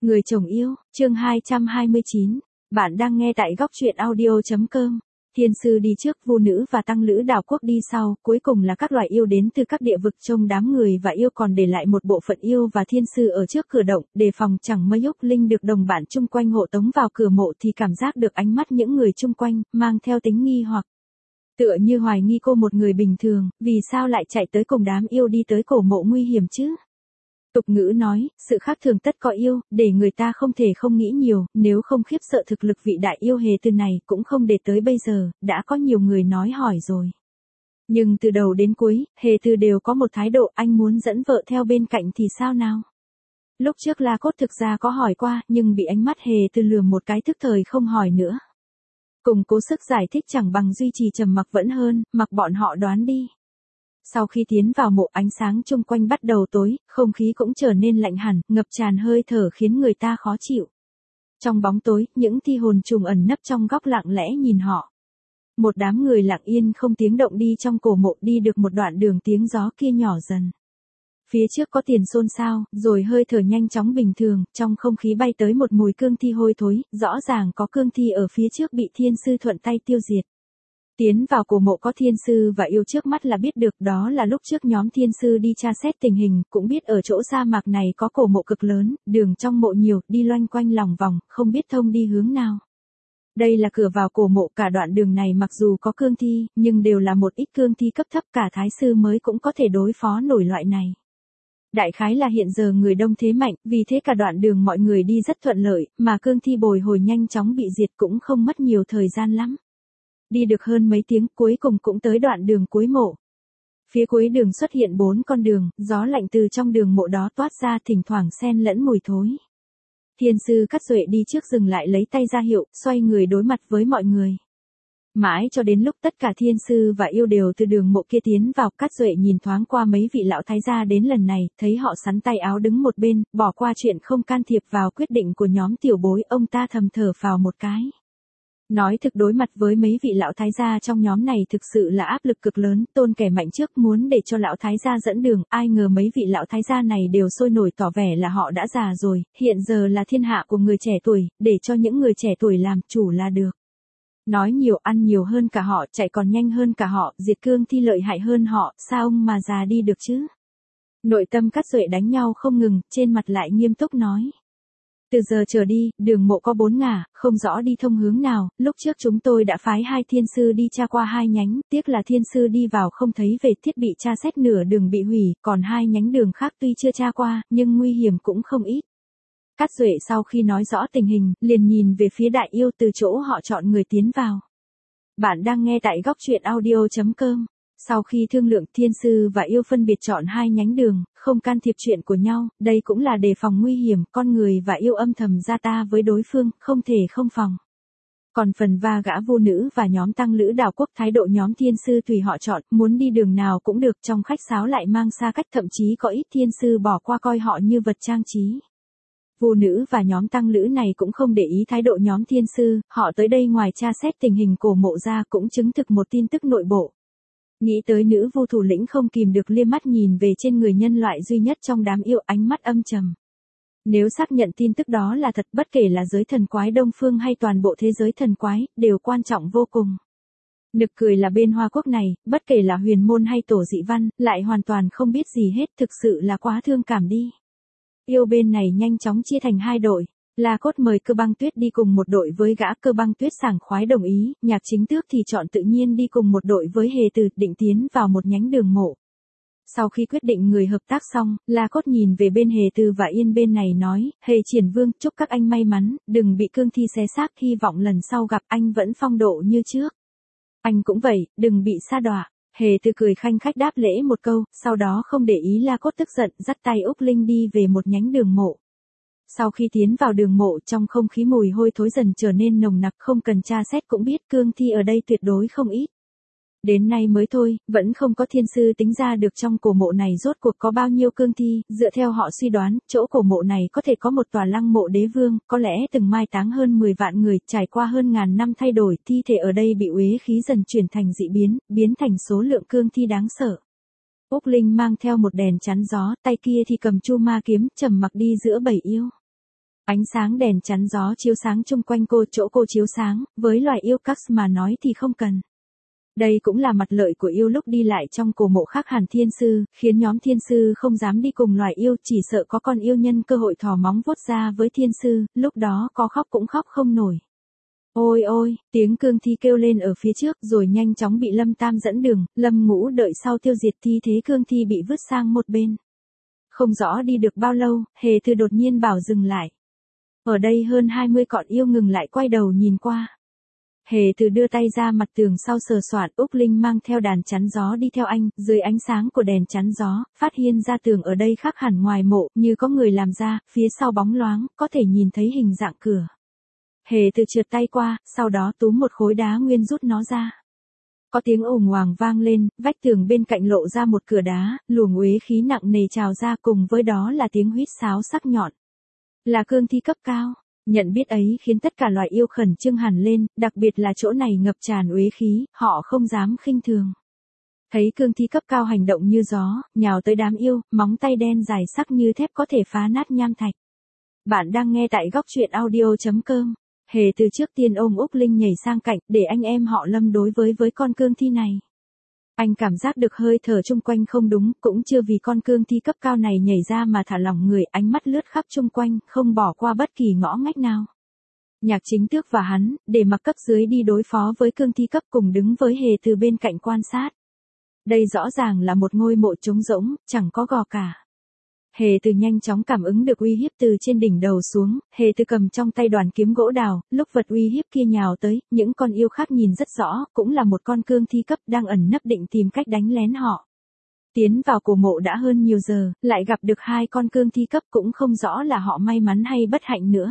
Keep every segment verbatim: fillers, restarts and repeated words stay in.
Người chồng yêu, chương hai trăm hai mươi chín. Bạn đang nghe tại góc truyện audio chấm com. Thiên sư đi trước, vu nữ và tăng lữ đảo quốc đi sau, cuối cùng là các loài yêu đến từ các địa vực trông đám người và yêu còn để lại một bộ phận yêu và thiên sư ở trước cửa động, đề phòng chẳng mấy Úc Linh được đồng bạn chung quanh hộ tống vào cửa mộ thì cảm giác được ánh mắt những người chung quanh, mang theo tính nghi hoặc. Tựa như hoài nghi cô một người bình thường, vì sao lại chạy tới cùng đám yêu đi tới cổ mộ nguy hiểm chứ? Tục ngữ nói, sự khác thường tất có yêu, để người ta không thể không nghĩ nhiều, nếu không khiếp sợ thực lực vị đại yêu hề từ này cũng không để tới bây giờ, đã có nhiều người nói hỏi rồi. Nhưng từ đầu đến cuối, hề từ đều có một thái độ anh muốn dẫn vợ theo bên cạnh thì sao nào? Lúc trước La Cốt thực ra có hỏi qua, nhưng bị ánh mắt hề từ lườm một cái tức thời không hỏi nữa. Cùng cố sức giải thích chẳng bằng duy trì trầm mặc vẫn hơn, mặc bọn họ đoán đi. Sau khi tiến vào mộ, ánh sáng chung quanh bắt đầu tối, không khí cũng trở nên lạnh hẳn, ngập tràn hơi thở khiến người ta khó chịu. Trong bóng tối, những thi hồn trùng ẩn nấp trong góc lặng lẽ nhìn họ. Một đám người lặng yên không tiếng động đi trong cổ mộ, đi được một đoạn đường tiếng gió kia nhỏ dần. Phía trước có tiền xôn xao, rồi hơi thở nhanh chóng bình thường, trong không khí bay tới một mùi cương thi hôi thối, rõ ràng có cương thi ở phía trước bị thiên sư thuận tay tiêu diệt. Tiến vào cổ mộ có thiên sư và yêu trước mắt là biết được, đó là lúc trước nhóm thiên sư đi tra xét tình hình, cũng biết ở chỗ sa mạc này có cổ mộ cực lớn, đường trong mộ nhiều, đi loanh quanh lòng vòng, không biết thông đi hướng nào. Đây là cửa vào cổ mộ, cả đoạn đường này mặc dù có cương thi, nhưng đều là một ít cương thi cấp thấp, cả thái sư mới cũng có thể đối phó nổi loại này. Đại khái là hiện giờ người đông thế mạnh, vì thế cả đoạn đường mọi người đi rất thuận lợi, mà cương thi bồi hồi nhanh chóng bị diệt cũng không mất nhiều thời gian lắm. Đi được hơn mấy tiếng, cuối cùng cũng tới đoạn đường cuối mộ. Phía cuối đường xuất hiện bốn con đường, gió lạnh từ trong đường mộ đó toát ra, thỉnh thoảng xen lẫn mùi thối. Thiên sư Cát Duệ đi trước dừng lại lấy tay ra hiệu, xoay người đối mặt với mọi người. Mãi cho đến lúc tất cả thiên sư và yêu đều từ đường mộ kia tiến vào, Cát Duệ nhìn thoáng qua mấy vị lão thái gia đến lần này, thấy họ sắn tay áo đứng một bên, bỏ qua chuyện không can thiệp vào quyết định của nhóm tiểu bối, ông ta thầm thở phào một cái. Nói thực, đối mặt với mấy vị lão thái gia trong nhóm này thực sự là áp lực cực lớn, tôn kẻ mạnh trước muốn để cho lão thái gia dẫn đường, ai ngờ mấy vị lão thái gia này đều sôi nổi tỏ vẻ là họ đã già rồi, hiện giờ là thiên hạ của người trẻ tuổi, để cho những người trẻ tuổi làm chủ là được. Nói nhiều ăn nhiều hơn cả họ, chạy còn nhanh hơn cả họ, diệt cương thi lợi hại hơn họ, sao ông mà già đi được chứ? Nội tâm Cát Duệ đánh nhau không ngừng, trên mặt lại nghiêm túc nói. Từ giờ trở đi, đường mộ có bốn ngả, không rõ đi thông hướng nào, lúc trước chúng tôi đã phái hai thiên sư đi tra qua hai nhánh, tiếc là thiên sư đi vào không thấy về, thiết bị tra xét nửa đường bị hủy, còn hai nhánh đường khác tuy chưa tra qua, nhưng nguy hiểm cũng không ít. Cát Duệ sau khi nói rõ tình hình, liền nhìn về phía đại yêu từ chỗ họ chọn người tiến vào. Bạn đang nghe tại góc truyện audio chấm com. Sau khi thương lượng, thiên sư và yêu phân biệt chọn hai nhánh đường, không can thiệp chuyện của nhau, đây cũng là đề phòng nguy hiểm, con người và yêu âm thầm ra ta với đối phương, không thể không phòng. Còn phần va gã vu nữ và nhóm tăng lữ đảo quốc, thái độ nhóm thiên sư tùy họ chọn, muốn đi đường nào cũng được, trong khách sáo lại mang xa cách, thậm chí có ít thiên sư bỏ qua coi họ như vật trang trí. Vu nữ và nhóm tăng lữ này cũng không để ý thái độ nhóm thiên sư, họ tới đây ngoài tra xét tình hình cổ mộ ra cũng chứng thực một tin tức nội bộ. Nghĩ tới nữ vu thủ lĩnh không kìm được liếc mắt nhìn về trên người nhân loại duy nhất trong đám yêu, ánh mắt âm trầm. Nếu xác nhận tin tức đó là thật, bất kể là giới thần quái Đông Phương hay toàn bộ thế giới thần quái, đều quan trọng vô cùng. Nực cười là bên Hoa Quốc này, bất kể là huyền môn hay tổ dị văn, lại hoàn toàn không biết gì hết, thực sự là quá thương cảm đi. Yêu bên này nhanh chóng chia thành hai đội. La Cốt mời Cơ Băng Tuyết đi cùng một đội với gã, Cơ Băng Tuyết sảng khoái đồng ý, Nhạc Chính Tước thì chọn tự nhiên đi cùng một đội với Hề Từ, định tiến vào một nhánh đường mộ. Sau khi quyết định người hợp tác xong, La Cốt nhìn về bên Hề Từ và Yên bên này nói, Hề Triển Vương, chúc các anh may mắn, đừng bị cương thi xé xác, hy vọng lần sau gặp anh vẫn phong độ như trước. Anh cũng vậy, đừng bị sa đọa. Hề Từ cười khanh khách đáp lễ một câu, sau đó không để ý La Cốt tức giận, dắt tay Úc Linh đi về một nhánh đường mộ. Sau khi tiến vào đường mộ, trong không khí mùi hôi thối dần trở nên nồng nặc, không cần tra xét cũng biết cương thi ở đây tuyệt đối không ít. Đến nay mới thôi, vẫn không có thiên sư tính ra được trong cổ mộ này rốt cuộc có bao nhiêu cương thi, dựa theo họ suy đoán, chỗ cổ mộ này có thể có một tòa lăng mộ đế vương, có lẽ từng mai táng hơn mười vạn người, trải qua hơn ngàn năm thay đổi, thi thể ở đây bị uế khí dần chuyển thành dị biến, biến thành số lượng cương thi đáng sợ. Úc Linh mang theo một đèn chắn gió, tay kia thì cầm chu ma kiếm, trầm mặc đi giữa bầy yêu. Ánh sáng đèn chắn gió chiếu sáng chung quanh cô, chỗ cô chiếu sáng, với loài yêu Cax mà nói thì không cần. Đây cũng là mặt lợi của yêu lúc đi lại trong cổ mộ khác hẳn thiên sư, khiến nhóm thiên sư không dám đi cùng loài yêu, chỉ sợ có con yêu nhân cơ hội thò móng vuốt ra với thiên sư, lúc đó có khóc cũng khóc không nổi. Ôi ôi, tiếng cương thi kêu lên ở phía trước rồi nhanh chóng bị Lâm Tam dẫn đường, Lâm Ngũ đợi sau tiêu diệt thi thế cương thi bị vứt sang một bên. Không rõ đi được bao lâu, Hề Từ đột nhiên bảo dừng lại. Ở đây hơn hai mươi con yêu ngừng lại quay đầu nhìn qua. Hề Từ đưa tay ra mặt tường sau sờ soạn, Úc Linh mang theo đàn chắn gió đi theo anh, dưới ánh sáng của đèn chắn gió, phát hiện ra tường ở đây khác hẳn ngoài mộ, như có người làm ra, phía sau bóng loáng, có thể nhìn thấy hình dạng cửa. Hề Từ trượt tay qua, sau đó túm một khối đá nguyên rút nó ra. Có tiếng ồm oàng vang lên, vách tường bên cạnh lộ ra một cửa đá, luồng uế khí nặng nề trào ra, cùng với đó là tiếng huýt sáo sắc nhọn. Là cương thi cấp cao. Nhận biết ấy khiến tất cả loài yêu khẩn trương hẳn lên, đặc biệt là chỗ này ngập tràn uế khí, họ không dám khinh thường. Thấy cương thi cấp cao hành động như gió, nhào tới đám yêu, móng tay đen dài sắc như thép có thể phá nát nham thạch. Bạn đang nghe tại góc truyện audio chấm com. Hề Từ trước tiên ôm Úc Linh nhảy sang cạnh, để anh em họ Lâm đối với với con cương thi này. Anh cảm giác được hơi thở chung quanh không đúng, cũng chưa vì con cương thi cấp cao này nhảy ra mà thả lỏng người, ánh mắt lướt khắp chung quanh, không bỏ qua bất kỳ ngõ ngách nào. Nhạc Chính Tước và hắn, để mặc cấp dưới đi đối phó với cương thi cấp, cùng đứng với Hề Từ bên cạnh quan sát. Đây rõ ràng là một ngôi mộ trống rỗng, chẳng có gò cả. Hề Từ nhanh chóng cảm ứng được uy hiếp từ trên đỉnh đầu xuống, Hề Từ cầm trong tay đoàn kiếm gỗ đào, lúc vật uy hiếp kia nhào tới, những con yêu khác nhìn rất rõ, cũng là một con cương thi cấp đang ẩn nấp định tìm cách đánh lén họ. Tiến vào cổ mộ đã hơn nhiều giờ, lại gặp được hai con cương thi cấp, cũng không rõ là họ may mắn hay bất hạnh nữa.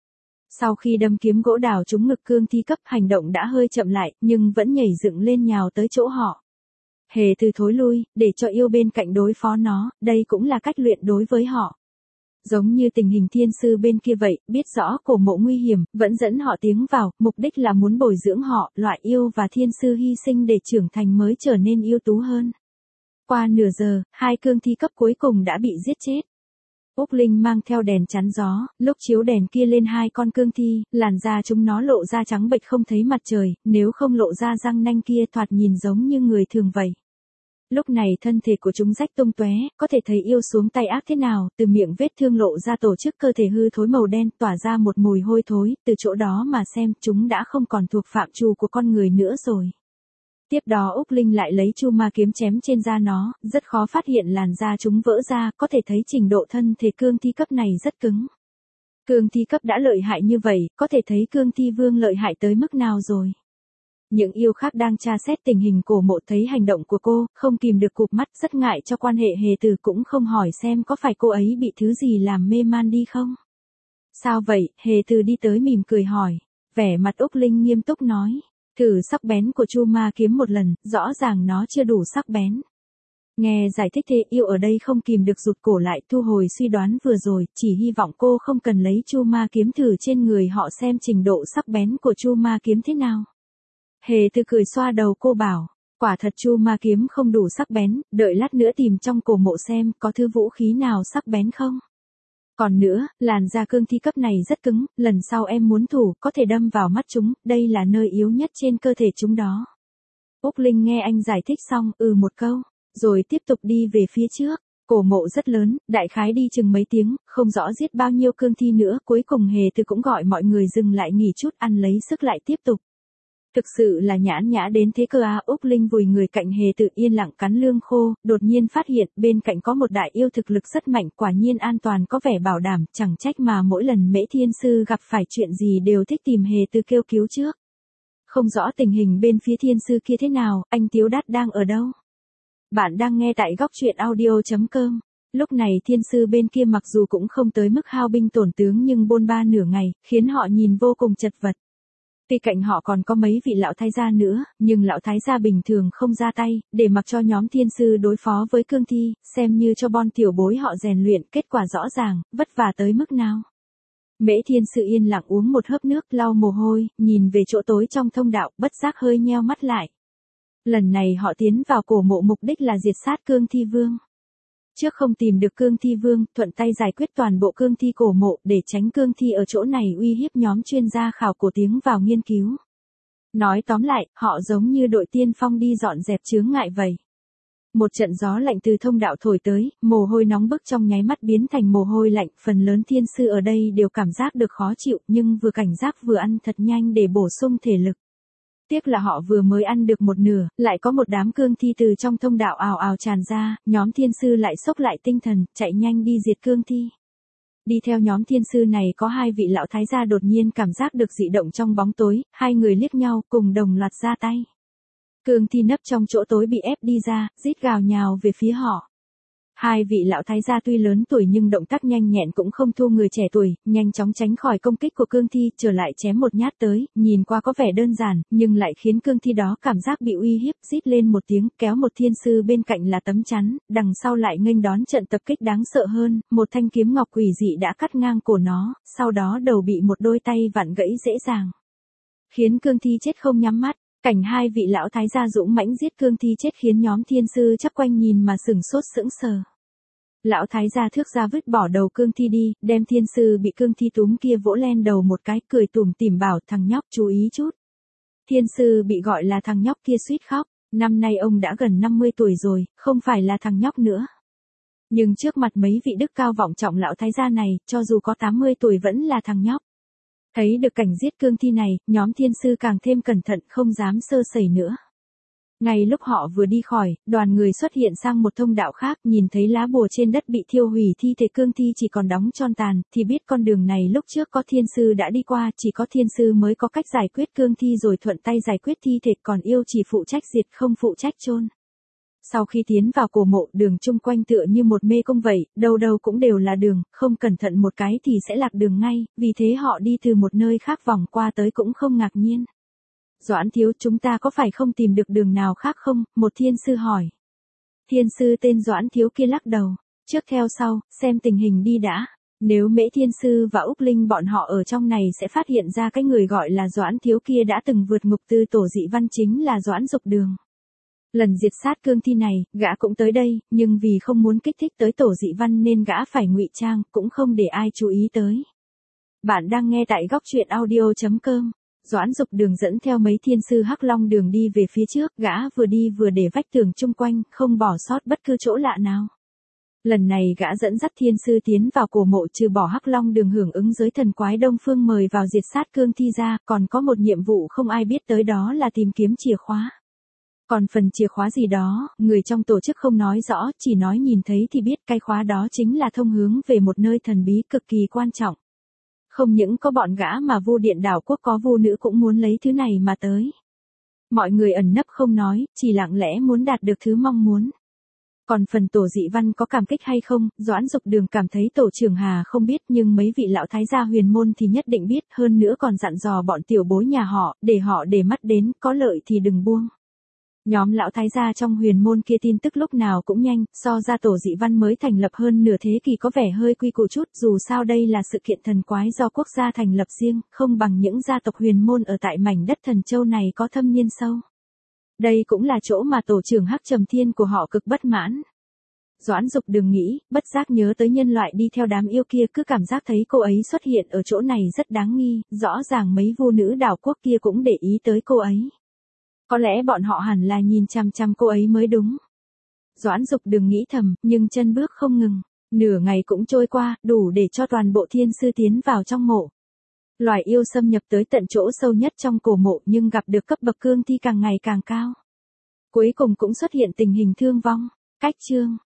Sau khi đâm kiếm gỗ đào trúng ngực cương thi cấp, hành động đã hơi chậm lại, nhưng vẫn nhảy dựng lên nhào tới chỗ họ. Hề Từ thối lui, để cho yêu bên cạnh đối phó nó, đây cũng là cách luyện đối với họ. Giống như tình hình thiên sư bên kia vậy, biết rõ cổ mộ nguy hiểm, vẫn dẫn họ tiến vào, mục đích là muốn bồi dưỡng họ, loại yêu và thiên sư hy sinh để trưởng thành mới trở nên ưu tú hơn. Qua nửa giờ, hai cương thi cấp cuối cùng đã bị giết chết. Úc Linh mang theo đèn chắn gió, lúc chiếu đèn kia lên hai con cương thi, làn da chúng nó lộ ra trắng bệch không thấy mặt trời, nếu không lộ ra răng nanh kia thoạt nhìn giống như người thường vậy. Lúc này thân thể của chúng rách tung tóe, có thể thấy yêu xuống tay ác thế nào, từ miệng vết thương lộ ra tổ chức cơ thể hư thối màu đen, tỏa ra một mùi hôi thối, từ chỗ đó mà xem, chúng đã không còn thuộc phạm trù của con người nữa rồi. Tiếp đó Úc Linh lại lấy chu ma kiếm chém trên da nó, rất khó phát hiện làn da chúng vỡ ra, có thể thấy trình độ thân thể cương thi cấp này rất cứng. Cương thi cấp đã lợi hại như vậy, có thể thấy cương thi vương lợi hại tới mức nào rồi. Những yêu khác đang tra xét tình hình cổ mộ thấy hành động của cô, không kìm được cụp mắt, rất ngại cho quan hệ Hề Từ, cũng không hỏi xem có phải cô ấy bị thứ gì làm mê man đi không. Sao vậy? Hề Từ đi tới mỉm cười hỏi. Vẻ mặt Úc Linh nghiêm túc nói. Thử sắc bén của chu ma kiếm một lần, rõ ràng nó chưa đủ sắc bén. Nghe giải thích thế, yêu ở đây không kìm được rụt cổ lại, thu hồi suy đoán vừa rồi, chỉ hy vọng cô không cần lấy chu ma kiếm thử trên người họ xem trình độ sắc bén của chu ma kiếm thế nào. Hề Từ cười xoa đầu cô bảo, quả thật chu ma kiếm không đủ sắc bén, đợi lát nữa tìm trong cổ mộ xem có thứ vũ khí nào sắc bén không. Còn nữa, làn da cương thi cấp này rất cứng, lần sau em muốn thủ, có thể đâm vào mắt chúng, đây là nơi yếu nhất trên cơ thể chúng đó. Úc Linh nghe anh giải thích xong, ừ một câu, rồi tiếp tục đi về phía trước. Cổ mộ rất lớn, đại khái đi chừng mấy tiếng, không rõ giết bao nhiêu cương thi nữa, cuối cùng Hề Từ cũng gọi mọi người dừng lại nghỉ chút, ăn lấy sức lại tiếp tục. Thực sự là nhãn nhã đến thế cơ à. Úc Linh vùi người cạnh Hề Từ yên lặng cắn lương khô, đột nhiên phát hiện bên cạnh có một đại yêu thực lực rất mạnh, quả nhiên an toàn có vẻ bảo đảm, chẳng trách mà mỗi lần Mễ Thiên Sư gặp phải chuyện gì đều thích tìm Hề Từ kêu cứu trước. Không rõ tình hình bên phía Thiên Sư kia thế nào, anh Tiếu Đát đang ở đâu? Bạn đang nghe tại góc truyện audio chấm com. Lúc này Thiên Sư bên kia mặc dù cũng không tới mức hao binh tổn tướng nhưng bôn ba nửa ngày, khiến họ nhìn vô cùng chật vật. Tuy cạnh họ còn có mấy vị lão thái gia nữa, nhưng lão thái gia bình thường không ra tay, để mặc cho nhóm thiên sư đối phó với cương thi, xem như cho bon tiểu bối họ rèn luyện, kết quả rõ ràng, vất vả tới mức nào. Mễ Thiên Sư yên lặng uống một hớp nước, lau mồ hôi, nhìn về chỗ tối trong thông đạo, bất giác hơi nheo mắt lại. Lần này họ tiến vào cổ mộ mục đích là diệt sát cương thi vương. Trước không tìm được cương thi vương, thuận tay giải quyết toàn bộ cương thi cổ mộ để tránh cương thi ở chỗ này uy hiếp nhóm chuyên gia khảo cổ tiến vào nghiên cứu. Nói tóm lại, họ giống như đội tiên phong đi dọn dẹp chướng ngại vậy. Một trận gió lạnh từ thông đạo thổi tới, mồ hôi nóng bức trong nháy mắt biến thành mồ hôi lạnh, phần lớn thiên sư ở đây đều cảm giác được khó chịu nhưng vừa cảnh giác vừa ăn thật nhanh để bổ sung thể lực. Tiếc là họ vừa mới ăn được một nửa, lại có một đám cương thi từ trong thông đạo ào ào tràn ra, nhóm thiên sư lại xốc lại tinh thần, chạy nhanh đi diệt cương thi. Đi theo nhóm thiên sư này có hai vị lão thái gia đột nhiên cảm giác được dị động trong bóng tối, hai người liếc nhau cùng đồng loạt ra tay. Cương thi nấp trong chỗ tối bị ép đi ra, rít gào nhào về phía họ. Hai vị lão thái gia tuy lớn tuổi nhưng động tác nhanh nhẹn cũng không thua người trẻ tuổi, nhanh chóng tránh khỏi công kích của cương thi, trở lại chém một nhát tới, nhìn qua có vẻ đơn giản, nhưng lại khiến cương thi đó cảm giác bị uy hiếp, rít lên một tiếng, kéo một thiên sư bên cạnh là tấm chắn, đằng sau lại nghênh đón trận tập kích đáng sợ hơn, một thanh kiếm ngọc quỷ dị đã cắt ngang cổ nó, sau đó đầu bị một đôi tay vặn gãy dễ dàng, khiến cương thi chết không nhắm mắt. Cảnh hai vị lão thái gia dũng mãnh giết cương thi chết khiến nhóm thiên sư chắc quanh nhìn mà sửng sốt sững sờ. Lão thái gia thước ra vứt bỏ đầu cương thi đi, đem thiên sư bị cương thi túm kia vỗ len đầu một cái, cười tủm tỉm bảo thằng nhóc chú ý chút. Thiên sư bị gọi là thằng nhóc kia suýt khóc, năm nay ông đã gần năm mươi tuổi rồi, không phải là thằng nhóc nữa. Nhưng trước mặt mấy vị đức cao vọng trọng lão thái gia này, cho dù có tám mươi tuổi vẫn là thằng nhóc. Thấy được cảnh giết cương thi này, nhóm thiên sư càng thêm cẩn thận không dám sơ sẩy nữa. Ngay lúc họ vừa đi khỏi, đoàn người xuất hiện sang một thông đạo khác, nhìn thấy lá bùa trên đất bị thiêu hủy, thi thể cương thi chỉ còn đóng tron tàn, thì biết con đường này lúc trước có thiên sư đã đi qua, chỉ có thiên sư mới có cách giải quyết cương thi rồi thuận tay giải quyết thi thể, còn yêu chỉ phụ trách diệt không phụ trách chôn. Sau khi tiến vào cổ mộ, đường chung quanh tựa như một mê cung vậy, đâu đâu cũng đều là đường, không cẩn thận một cái thì sẽ lạc đường ngay, vì thế họ đi từ một nơi khác vòng qua tới cũng không ngạc nhiên. Doãn thiếu, chúng ta có phải không tìm được đường nào khác không? Một thiên sư hỏi. Thiên sư tên Doãn thiếu kia lắc đầu, trước theo sau, xem tình hình đi đã. Nếu Mễ thiên sư và Úc Linh bọn họ ở trong này sẽ phát hiện ra cái người gọi là Doãn thiếu kia đã từng vượt ngục tư tổ dị văn chính là Doãn Dục Đường. Lần diệt sát cương thi này, gã cũng tới đây, nhưng vì không muốn kích thích tới tổ dị văn nên gã phải ngụy trang, cũng không để ai chú ý tới. Bạn đang nghe tại góc truyện audio chấm com. Doãn Dục Đường dẫn theo mấy thiên sư Hắc Long đường đi về phía trước, gã vừa đi vừa để vách tường chung quanh, không bỏ sót bất cứ chỗ lạ nào. Lần này gã dẫn dắt thiên sư tiến vào cổ mộ, trừ bỏ Hắc Long đường hưởng ứng giới thần quái Đông Phương mời vào diệt sát cương thi ra, còn có một nhiệm vụ không ai biết tới, đó là tìm kiếm chìa khóa. Còn phần chìa khóa gì đó, người trong tổ chức không nói rõ, chỉ nói nhìn thấy thì biết, cái khóa đó chính là thông hướng về một nơi thần bí cực kỳ quan trọng. Không những có bọn gã mà Vu Điện đảo quốc có vu nữ cũng muốn lấy thứ này mà tới. Mọi người ẩn nấp không nói, chỉ lặng lẽ muốn đạt được thứ mong muốn. Còn phần tổ dị văn có cảm kích hay không, Doãn Dục Đường cảm thấy tổ trưởng Hà không biết, nhưng mấy vị lão thái gia huyền môn thì nhất định biết, hơn nữa còn dặn dò bọn tiểu bối nhà họ, để họ để mắt đến, có lợi thì đừng buông. Nhóm lão thái gia trong huyền môn kia tin tức lúc nào cũng nhanh, so ra tổ dị văn mới thành lập hơn nửa thế kỷ có vẻ hơi quy củ chút, dù sao đây là sự kiện thần quái do quốc gia thành lập riêng, không bằng những gia tộc huyền môn ở tại mảnh đất Thần Châu này có thâm niên sâu. Đây cũng là chỗ mà tổ trưởng Hắc Trầm Thiên của họ cực bất mãn. Doãn Dục Đường nghĩ, bất giác nhớ tới nhân loại đi theo đám yêu kia, cứ cảm giác thấy cô ấy xuất hiện ở chỗ này rất đáng nghi, rõ ràng mấy vu nữ đảo quốc kia cũng để ý tới cô ấy. Có lẽ bọn họ hẳn là nhìn chăm chăm cô ấy mới đúng. Doãn Dục Đường nghĩ thầm, nhưng chân bước không ngừng. Nửa ngày cũng trôi qua, đủ để cho toàn bộ thiên sư tiến vào trong mộ. Loài yêu xâm nhập tới tận chỗ sâu nhất trong cổ mộ, nhưng gặp được cấp bậc cương thi càng ngày càng cao. Cuối cùng cũng xuất hiện tình hình thương vong. Cách chương.